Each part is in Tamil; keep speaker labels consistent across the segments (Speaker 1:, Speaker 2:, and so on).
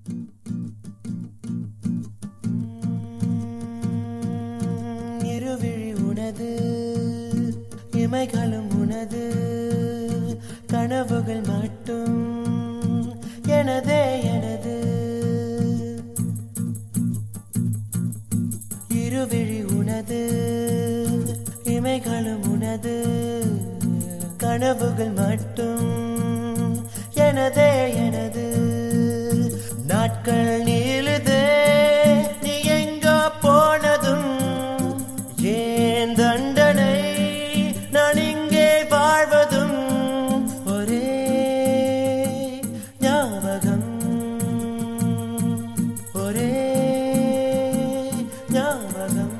Speaker 1: இருவிழி உனது இமைகளும் உனது கனவுகள் மட்டும் எனதே எனது இருவிழி உனது இமைகளும் உனது கனவுகள் மட்டும் எனதே எனது நாட்கள் நீளுதே நீ எங்கோ போனதும் ஏன் தண்டனை நான் இங்கே வாழ்வதும் ஒரே ஞாபகம் ஒரே ஞாபகம்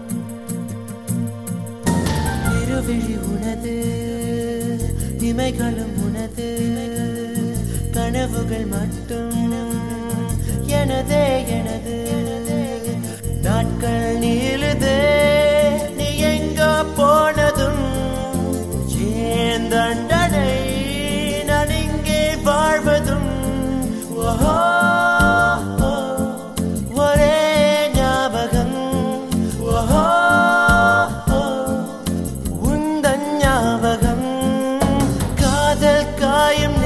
Speaker 1: இருவிழி உனது இமைகளும் உனது கனவுகள் மட்டும் எனதே எனது நாட்கள் நீளுதே நீ எங்கோ போனதும் ஏன் தண்டனை நான் இங்கே வாழ்வதும் ஓஹோ ஒரே ஞாபகம் ஓஹோ உந்தன் ஞாபகம் காதல் காயும்